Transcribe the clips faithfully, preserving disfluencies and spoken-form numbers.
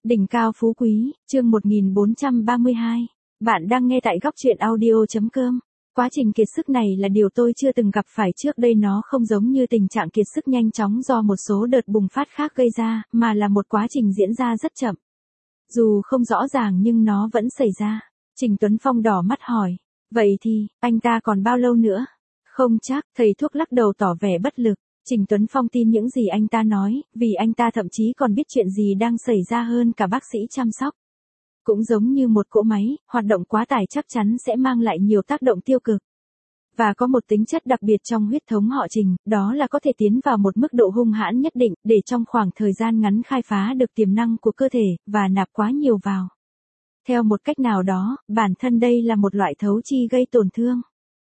Đỉnh cao phú quý, chương một nghìn bốn trăm ba mươi hai. Bạn đang nghe tại góc truyện audio.com. Quá trình kiệt sức này là điều tôi chưa từng gặp phải trước đây, nó không giống như tình trạng kiệt sức nhanh chóng do một số đợt bùng phát khác gây ra, mà là một quá trình diễn ra rất chậm. Dù không rõ ràng nhưng nó vẫn xảy ra. Trình Tuấn Phong đỏ mắt hỏi. Vậy thì, anh ta còn bao lâu nữa? Không chắc, thầy thuốc lắc đầu tỏ vẻ bất lực. Trình Tuấn Phong tin những gì anh ta nói, vì anh ta thậm chí còn biết chuyện gì đang xảy ra hơn cả bác sĩ chăm sóc. Cũng giống như một cỗ máy, hoạt động quá tải chắc chắn sẽ mang lại nhiều tác động tiêu cực. Và có một tính chất đặc biệt trong huyết thống họ Trình, đó là có thể tiến vào một mức độ hung hãn nhất định, để trong khoảng thời gian ngắn khai phá được tiềm năng của cơ thể, và nạp quá nhiều vào. Theo một cách nào đó, bản thân đây là một loại thấu chi gây tổn thương.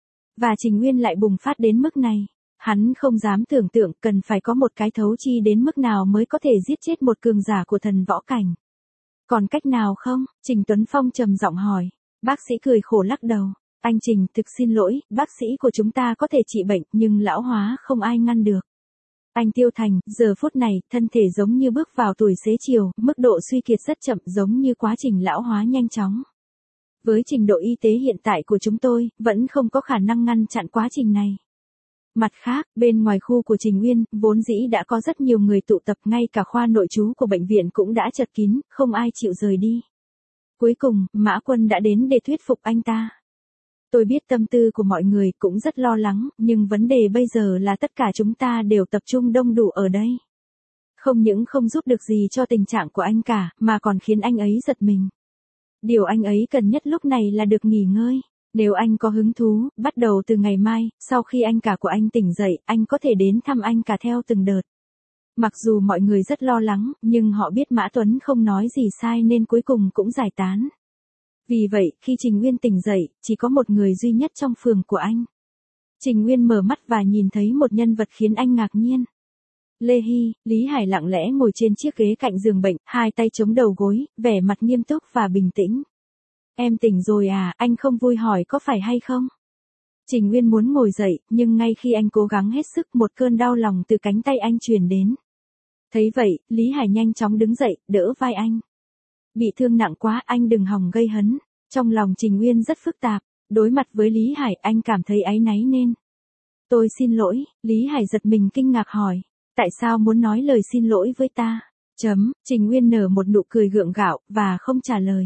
Và Trình Nguyên lại bùng phát đến mức này. Hắn không dám tưởng tượng cần phải có một cái thấu chi đến mức nào mới có thể giết chết một cường giả của thần võ cảnh. Còn cách nào không? Trình Tuấn Phong trầm giọng hỏi. Bác sĩ cười khổ lắc đầu. Anh Trình, thực xin lỗi, bác sĩ của chúng ta có thể trị bệnh, nhưng lão hóa không ai ngăn được. Anh Tiêu Thành, giờ phút này, thân thể giống như bước vào tuổi xế chiều, mức độ suy kiệt rất chậm, giống như quá trình lão hóa nhanh chóng. Với trình độ y tế hiện tại của chúng tôi, vẫn không có khả năng ngăn chặn quá trình này. Mặt khác, bên ngoài khu của Trình Nguyên, vốn dĩ đã có rất nhiều người tụ tập, ngay cả khoa nội trú của bệnh viện cũng đã chật kín, không ai chịu rời đi. Cuối cùng, Mã Quân đã đến để thuyết phục anh ta. Tôi biết tâm tư của mọi người cũng rất lo lắng, nhưng vấn đề bây giờ là tất cả chúng ta đều tập trung đông đủ ở đây. Không những không giúp được gì cho tình trạng của anh cả, mà còn khiến anh ấy giật mình. Điều anh ấy cần nhất lúc này là được nghỉ ngơi. Nếu anh có hứng thú, bắt đầu từ ngày mai, sau khi anh cả của anh tỉnh dậy, anh có thể đến thăm anh cả theo từng đợt. Mặc dù mọi người rất lo lắng, nhưng họ biết Mã Tuấn không nói gì sai nên cuối cùng cũng giải tán. Vì vậy, khi Trình Nguyên tỉnh dậy, chỉ có một người duy nhất trong phường của anh. Trình Nguyên mở mắt và nhìn thấy một nhân vật khiến anh ngạc nhiên. Lê Hy, Lý Hải lặng lẽ ngồi trên chiếc ghế cạnh giường bệnh, hai tay chống đầu gối, vẻ mặt nghiêm túc và bình tĩnh. Em tỉnh rồi à, anh không vui hỏi có phải hay không? Trình Nguyên muốn ngồi dậy, nhưng ngay khi anh cố gắng hết sức, một cơn đau lòng từ cánh tay anh truyền đến. Thấy vậy, Lý Hải nhanh chóng đứng dậy, đỡ vai anh. Bị thương nặng quá, anh đừng hòng gây hấn. Trong lòng Trình Nguyên rất phức tạp, đối mặt với Lý Hải, anh cảm thấy áy náy nên. Tôi xin lỗi, Lý Hải giật mình kinh ngạc hỏi. Tại sao muốn nói lời xin lỗi với ta? Chấm, Trình Nguyên nở một nụ cười gượng gạo, và không trả lời.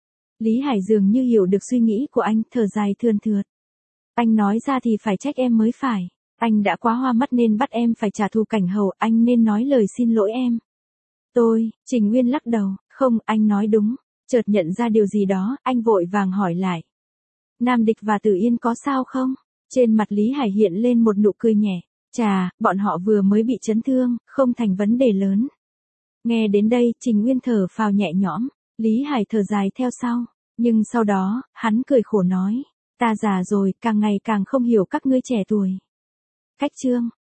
Lý Hải dường như hiểu được suy nghĩ của anh, thở dài thườn thượt. Anh nói ra thì phải trách em mới phải. Anh đã quá hoa mắt nên bắt em phải trả thù Cảnh Hầu, anh nên nói lời xin lỗi em. Tôi, Trình Nguyên lắc đầu, không, anh nói đúng. Chợt nhận ra điều gì đó, anh vội vàng hỏi lại. Nam Địch và Tử Yên có sao không? Trên mặt Lý Hải hiện lên một nụ cười nhẹ. Chà, bọn họ vừa mới bị chấn thương, không thành vấn đề lớn. Nghe đến đây, Trình Nguyên thở phào nhẹ nhõm. Lý Hải thở dài theo sau, nhưng sau đó, hắn cười khổ nói, ta già rồi, càng ngày càng không hiểu các ngươi trẻ tuổi. Cách chương,